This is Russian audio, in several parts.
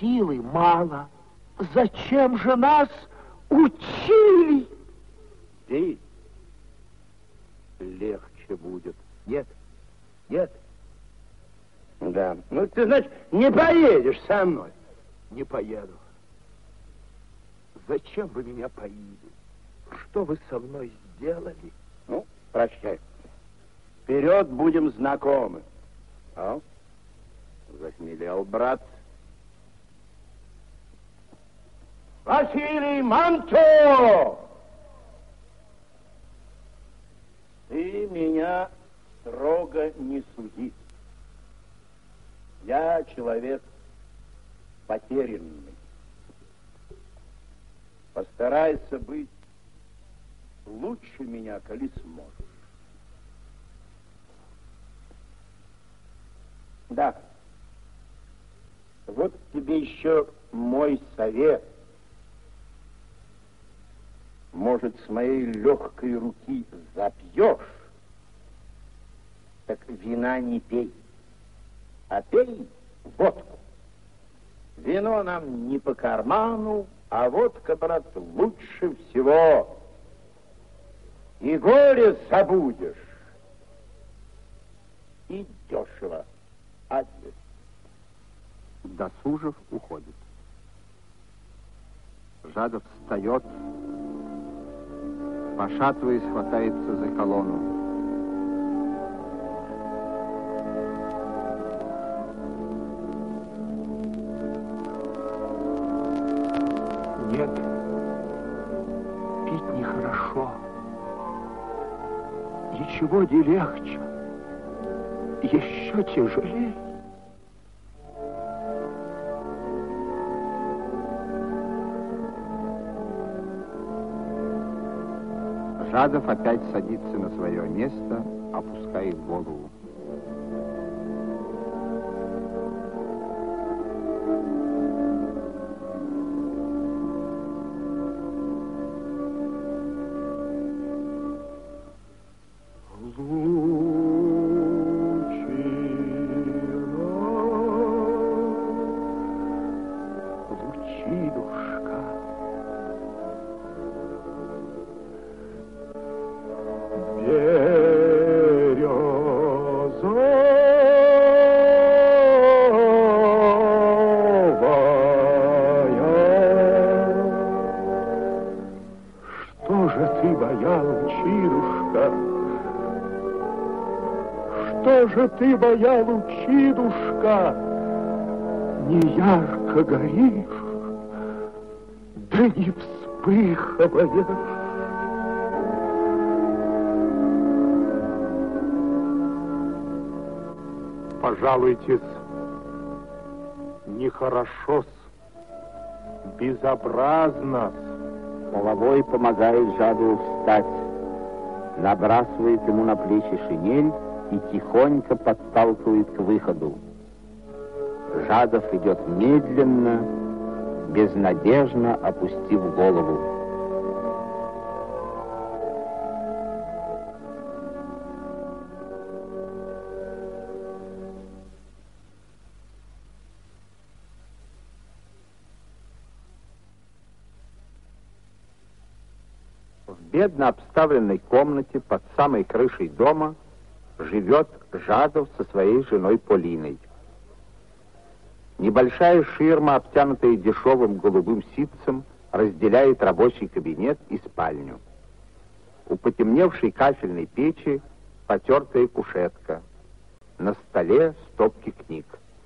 силы мало. Зачем же нас учили? Здесь легче будет. Нет? Нет? Да. Ну, ты, значит, не поедешь со мной? Не поеду. Зачем вы меня поили? Что вы со мной сделали? Ну, прощай. Вперед будем знакомы. А? Захмелел, брат. Василий Манто! Ты меня строго не суди. Я человек потерянный. Постарайся быть лучше меня, коли сможешь. Да. Вот тебе еще мой совет. Может, с моей легкой руки запьешь, так вина не пей, а пей водку. Вино нам не по карману, а водка, брат, лучше всего. И горе забудешь, и дешево. Адьос. Досужев уходит. Жадов встает, пошатываясь, хватается за колонну. Нет, пить нехорошо. Ничего не легче. Еще тяжелее. Жадов опять садится на свое место, опускает голову. Ты, моя лучинушка, не ярко горишь, да не вспыхиваешь. Пожалуйтесь, нехорошо-с, безобразно. Половой помогает Жадову встать, набрасывает ему на плечи шинель и тихонько подталкивает к выходу. Жадов идет медленно, безнадежно опустив голову. В бедно обставленной комнате под самой крышей дома живет Жадов со своей женой Полиной. Небольшая ширма, обтянутая дешевым голубым ситцем, разделяет рабочий кабинет и спальню. У потемневшей кафельной печи потертая кушетка. На столе стопки книг.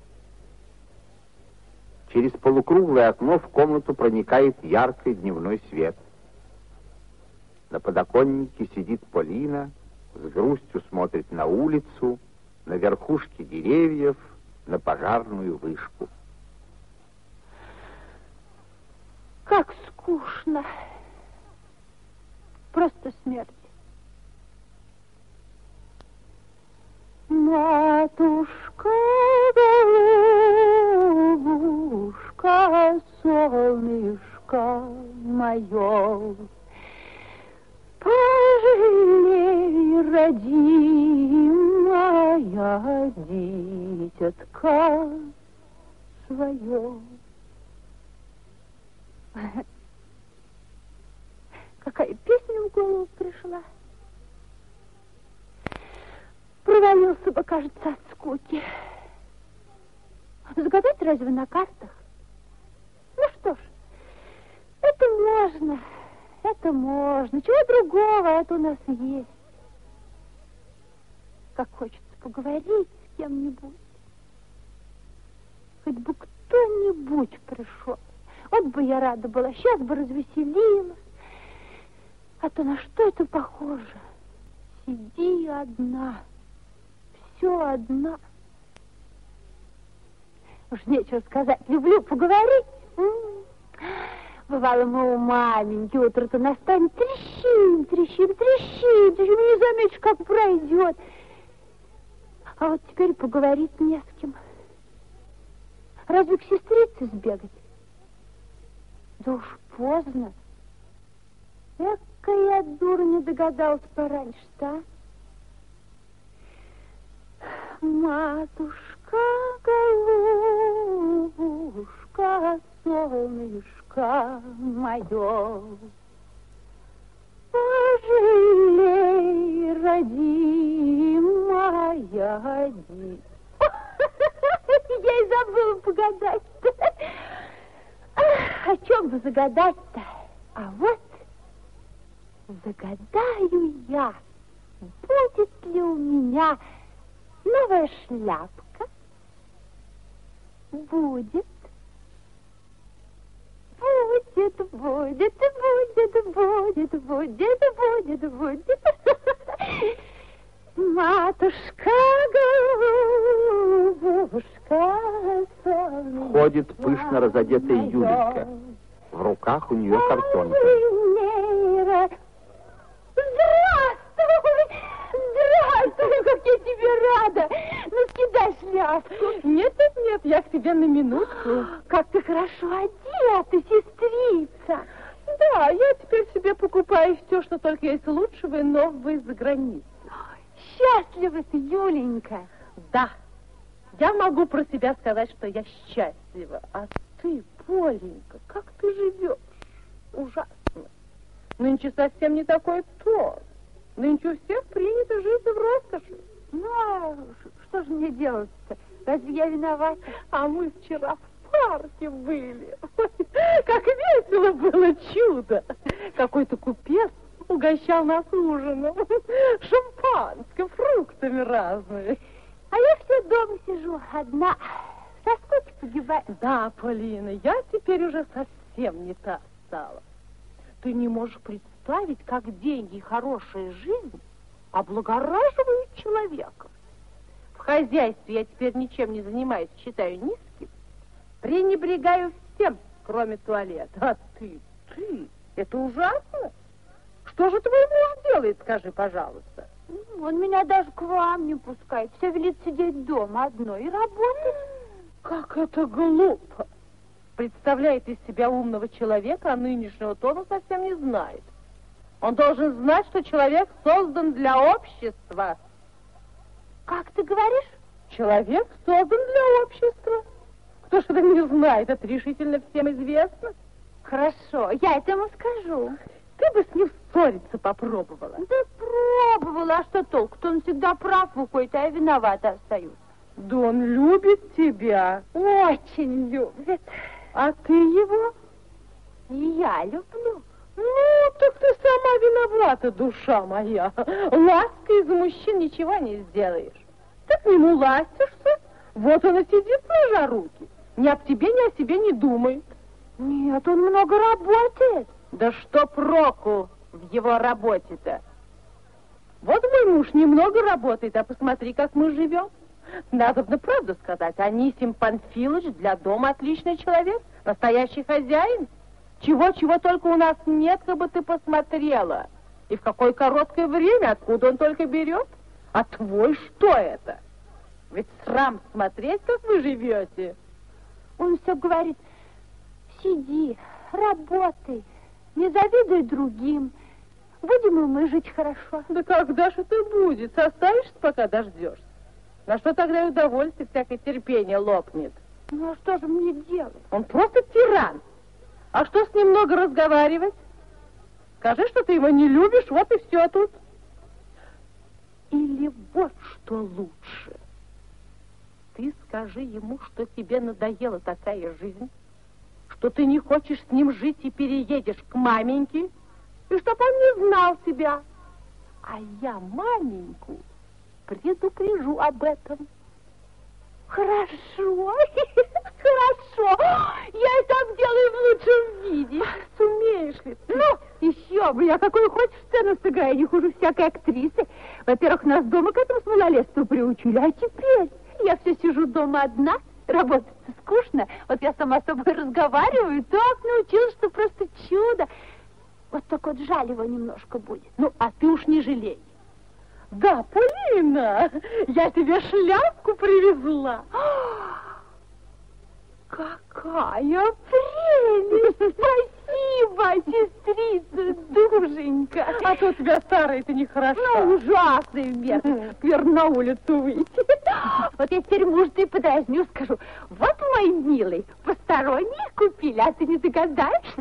Через полукруглое окно в комнату проникает яркий дневной свет. На подоконнике сидит Полина, с грустью смотрит на улицу, на верхушки деревьев, на пожарную вышку. Как скучно. Просто смерть. Матушка, голубушка, солнышко мое, пожалей, родимая дитятка свое. Какая песня в голову пришла. Провалился бы, кажется, от скуки. Загадать разве на картах? Ну что ж, это можно. Это можно. Чего другого, это у нас есть. Как хочется поговорить с кем-нибудь. Хоть бы кто-нибудь пришел. Вот бы я рада была, сейчас бы развеселилась. А то на что это похоже? Сиди одна, все одна. Уж нечего сказать, люблю поговорить. Бывало, мы у маменьки, утро-то настанет, трещим, не заметишь, как пройдет. А вот теперь поговорить не с кем. Разве к сестрице сбегать? Да уж поздно. Экая дура не догадалась пораньше-то, а? Матушка, голубушка, солнышко мое, пожалей, родимая, я и забыла погадать-то. О чем бы загадать-то? А вот загадаю я, будет ли у меня новая шляпка? Будет. Будет. Матушка, голубушка, солнышко. Входит пышно разодетая Юленька. В руках у нее картонка. Здравствуй, как я тебе рада. Ну, скидай шляпку. Нет, я к тебе на минутку. Как ты хорошо одета, сестрица. Да, я теперь себе покупаю все, что только есть лучшего и нового из-за границы. Счастлива ты, Юленька. Да, я могу про себя сказать, что я счастлива. А ты, Поленька, как ты живешь? Ужасно. Нынче совсем не такой тон. Нынче у всех принято жить в роскоши. Ну, а что же мне делать-то? Разве я виновата? А мы вчера в парке были. Ой, как весело было, чудо. Какой-то купец угощал нас ужином. Шампанским, фруктами разными. А я все дома сижу одна. Со скуки погибаю. Да, Полина, я теперь уже совсем не та стала. Ты не можешь представить, как деньги и хорошая жизнь облагораживают человека. В хозяйстве я теперь ничем не занимаюсь, считаю низким. Пренебрегаю всем, кроме туалета. А ты, это ужасно. Что же твой муж делает, скажи, пожалуйста? Он меня даже к вам не пускает. Все велит сидеть дома одной и работать. Как это глупо. Представляет из себя умного человека, а нынешнего тона совсем не знает. Он должен знать, что человек создан для общества. Как ты говоришь? Человек создан для общества. Кто ж это не знает, это решительно всем известно. Хорошо, я этому скажу. Ты бы с ним ссориться попробовала. Да пробовала, а что толку? Он всегда прав выходит, а я виновата остаюсь. Да он любит тебя. Очень любит. А ты его? И я люблю. Ну, так ты сама виновата, душа моя. Лаской из мужчин ничего не сделаешь. Ты к нему ластишься, вот он и сидит сложа руки. Ни об тебе, ни о себе не думает. Нет, он много работает. Да что проку в его работе-то? Вот мой муж немного работает, а посмотри, как мы живем. Надо бы правду сказать, Анисим Панфилович для дома отличный человек, настоящий хозяин. Чего только у нас нет, как бы ты посмотрела. И в какое короткое время, откуда он только берет? А твой что это? Ведь срам смотреть, как вы живете. Он все говорит, сиди, работай, не завидуй другим. Будем и мы жить хорошо. Да когда же это будет? Составишься, пока дождешься. На что тогда и удовольствие, всякое терпение лопнет? Ну, а что же мне делать? Он просто тиран. А что с ним много разговаривать? Скажи, что ты его не любишь, вот и все тут. Или вот что лучше. Ты скажи ему, что тебе надоела такая жизнь, что ты не хочешь с ним жить и переедешь к маменьке, и чтоб он не знал тебя. А я маменьку предупрежу об этом. Хорошо, хорошо. Я это делаю в лучшем виде. Сумеешь ли ты? Ну, еще бы, я какую хочешь сцену сыграю, не хуже всякой актрисы. Во-первых, нас дома к этому с малолетства приучили, а теперь я все сижу дома одна, работать скучно. Вот я сама с собой разговариваю, так научилась, что просто чудо. Вот только вот жаль его немножко будет. Ну, а ты уж не жалей. Да, Полина, я тебе шляпку привезла. Какая прелесть! Спасибо, сестрица, душенька. А то у тебя старая-то нехорошо. Ну, ужасный вверх на улицу выйти. Вот я теперь мужа и подразню, скажу: вот, мой милый, посторонние купили, а ты не догадаешься?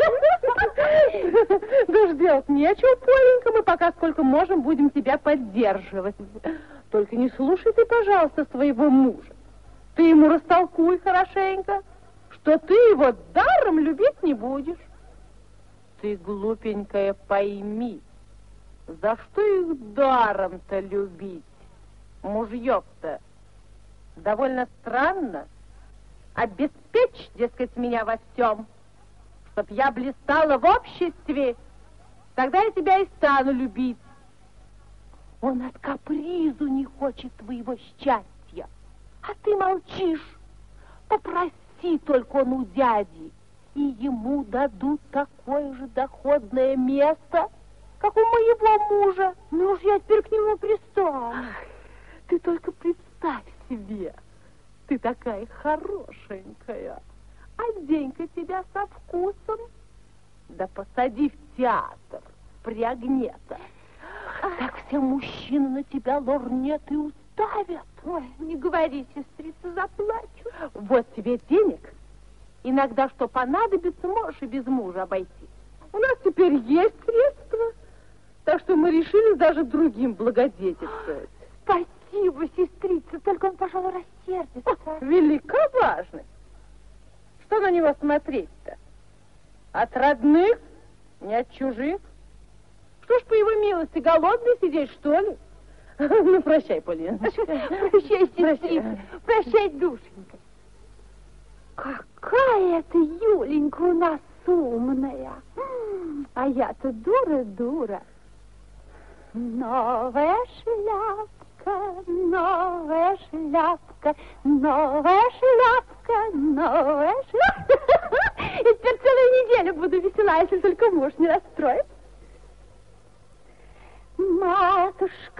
Да уж делать нечего, Поленька, мы пока сколько можем будем тебя поддерживать. Только не слушай ты, пожалуйста, своего мужа. Ты ему растолкуй хорошенько, что ты его даром любить не будешь. Ты, глупенькая, пойми, за что их даром-то любить? Мужьев-то довольно странно. Обеспечь, дескать, меня во всем, чтоб я блистала в обществе, тогда я тебя и стану любить. Он от капризу не хочет твоего счастья, а ты молчишь. Попроси только он у дяди, и ему дадут такое же доходное место, как у моего мужа. Ну уж я теперь к нему пристану. Ты только представь себе, ты такая хорошенькая, одень-ка тебя со вкусом, да посади в театр, впрягнета. Так все мужчины на тебя лорнеты уставят. Ой, не говори, сестрица, заплачу. Вот тебе денег. Иногда, что понадобится, можешь и без мужа обойти. У нас теперь есть средства, так что мы решили даже другим благодетельствовать. Спасибо, сестрица, только он, пожалуй, рассердится. Велика важность. Что на него смотреть-то? От родных, не от чужих? Что ж, по его милости, голодный сидеть, что ли? Ну, прощай, Полина. Прощай, сестрица. Прощай, душенька. Какая ты, Юленька, у нас умная. А я-то дура. Новая шляпка, новая шляпка, новая шляпка, новая шляпка. И теперь целую неделю буду весела, если только муж не расстроит. Матушка,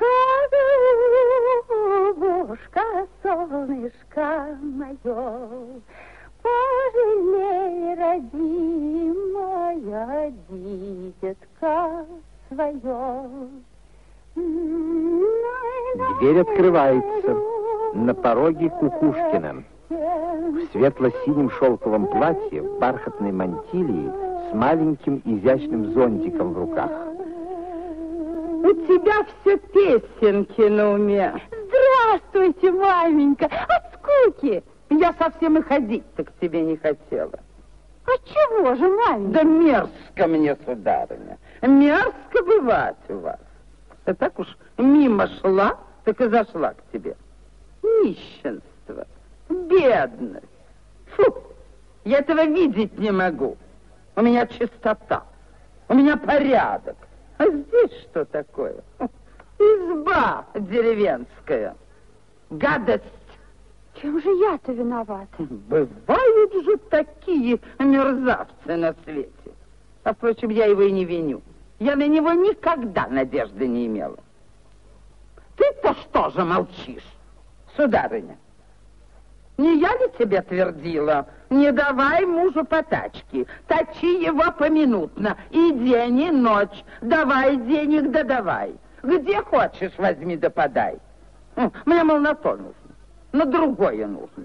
голубушка, солнышко мое, пожалей, родимая дитятка свое. Дверь открывается. На пороге Кукушкина. В светло-синем шелковом платье, в бархатной мантилии, с маленьким изящным зонтиком в руках. У тебя все песенки на уме. Здравствуйте, маменька. От скуки. Я совсем и ходить-то к тебе не хотела. А чего же, маменька? Да мерзко мне, сударыня. Мерзко бывать у вас. Я так уж мимо шла, так и зашла к тебе. Нищенство, бедность. Фу, я этого видеть не могу. У меня чистота, у меня порядок. А здесь что такое? Изба деревенская. Гадость. Чем же я-то виновата? Бывают же такие мерзавцы на свете. А, впрочем, я его и не виню. Я на него никогда надежды не имела. Ты-то что же молчишь, сударыня? Не я ли тебе твердила? Не давай мужу потачки, точи его поминутно, и день, и ночь. Давай денег, да давай. Где хочешь, возьми да подай. Мне, мол, на то нужно, на другое нужно.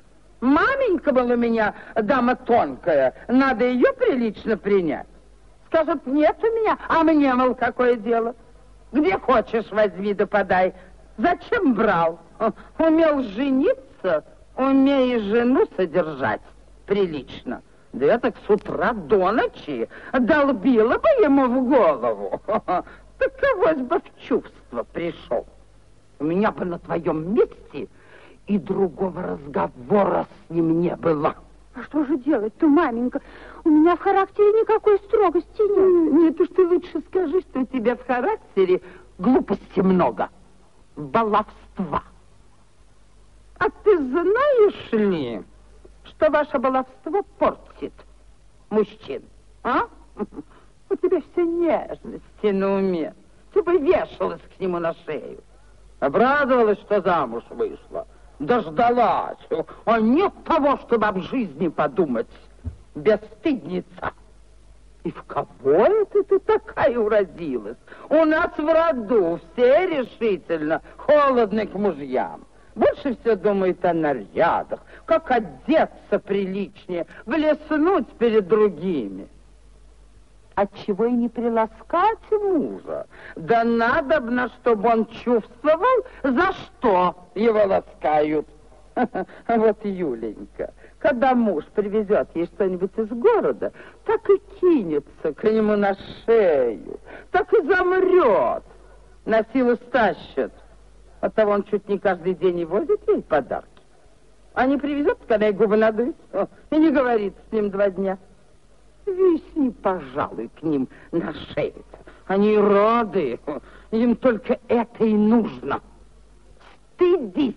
Маменька была у меня дама тонкая, надо ее прилично принять. Скажет, нет у меня, а мне, мол, какое дело? Где хочешь, возьми да подай. Зачем брал? Умел жениться, умей жену содержать прилично. Да я так с утра до ночи долбила бы ему в голову. Таковось бы в чувство пришел. У меня бы на твоем месте и другого разговора с ним не было. А что же делать-то, маменька? У меня в характере никакой строгости нет. Нет уж, ты лучше скажи, что у тебя в характере глупости много, баловства. А ты знаешь ли, что ваше баловство портит мужчин, а? У тебя все нежности на уме. Ты бы вешалась к нему на шею. Обрадовалась, что замуж вышла. Дождалась. А нет того, чтобы об жизни подумать. Бесстыдница. И в кого это ты такая уродилась? У нас в роду все решительно холодны к мужьям. Больше все думают о нарядах, как одеться приличнее, блеснуть перед другими. Отчего и не приласкать мужа? Да надобно, чтобы он чувствовал, за что его ласкают. Вот Юленька, когда муж привезет ей что-нибудь из города, так и кинется к нему на шею, так и замрет, на силу стащит. Оттого он чуть не каждый день и возит ей подарки. А не привезет, когда ей губы надует, и не говорит с ним 2 дня. Висни, пожалуй, к ним на шею. Они рады, им только это и нужно. Стыдись.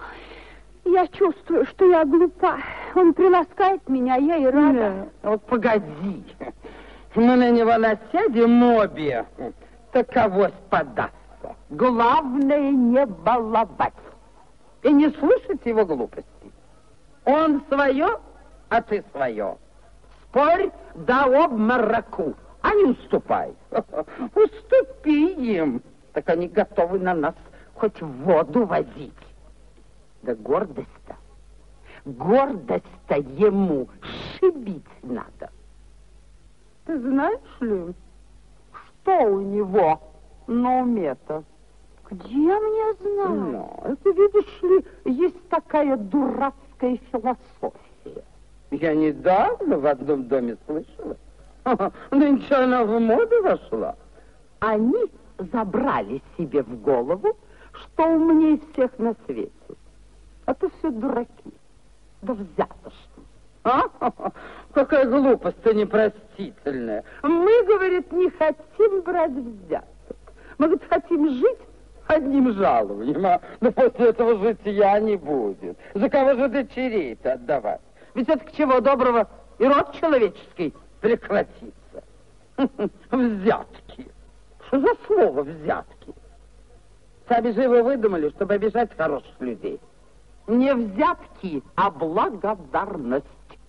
Я чувствую, что я глупа. Он приласкает меня, я и рада. Вот погоди. Мы на него насядем обе. Таковось подастся. Главное не баловать. И не слушать его глупости. Он свое, а ты свое. Спорь до обмороку, а не уступай. Уступи им. Так они готовы на нас хоть воду возить. Да гордость-то ему шибить надо. Ты знаешь ли, что у него на уме-то? Где мне знать? Ну, это, видишь ли, есть такая дурацкая философия. Я недавно в одном доме слышала. Нынче она в моду вошла. Они забрали себе в голову, что умнее всех на свете. А то все дураки, да взятошки. А? Какая глупость-то непростительная. Мы, говорит, не хотим брать взяток. Мы, говорит, хотим жить одним жалованием, но после этого житья не будет. За кого же дочерей-то отдавать? Ведь это к чего доброго и род человеческий прекратится. Взятки. Что за слово взятки? Сами же его выдумали, чтобы обижать хороших людей. Не взятки, а благодарность.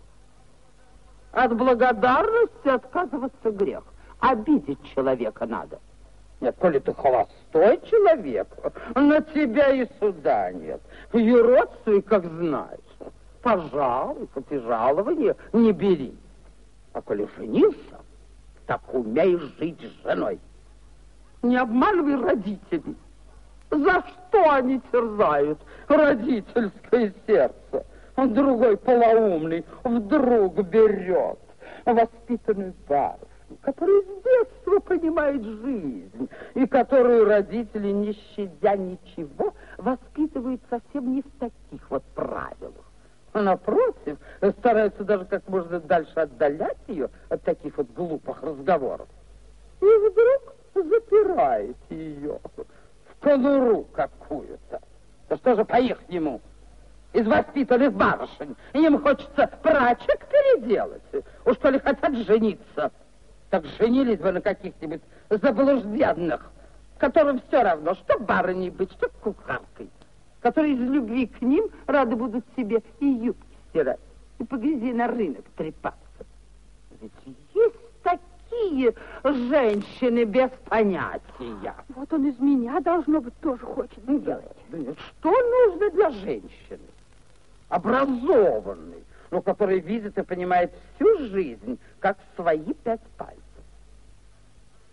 От благодарности отказываться грех. Обидеть человека надо. Нет, коли ты холостой человек, на тебя и суда нет. Юродствуй, как знаешь. Пожалуй, хоть и жалование не бери. А коли женился, так умей жить с женой. Не обманывай родителей. За что они терзают родительское сердце? Другой полоумный вдруг берет воспитанную барышню, которая с детства понимает жизнь, и которую родители, не щадя ничего, воспитывают совсем не в таких вот правилах. А напротив, стараются даже как можно дальше отдалять ее от таких вот глупых разговоров. И вдруг запираете ее в конуру какую-то. Да что же по-ихнему? Из воспитанных барышень. Им хочется прачек переделать. Уж то ли хотят жениться. Так женились бы на каких-нибудь заблужденных, которым все равно, что барыней быть, что кухаркой, которые из любви к ним рады будут себе и юбки стирать, и по грязи на рынок трепаться. Ведь есть такие женщины без понятия. Вот он из меня, должно быть, тоже хочет сделать. Да нет, что нужно для женщины? образованный, но который видит и понимает всю жизнь, как свои 5 пальцев.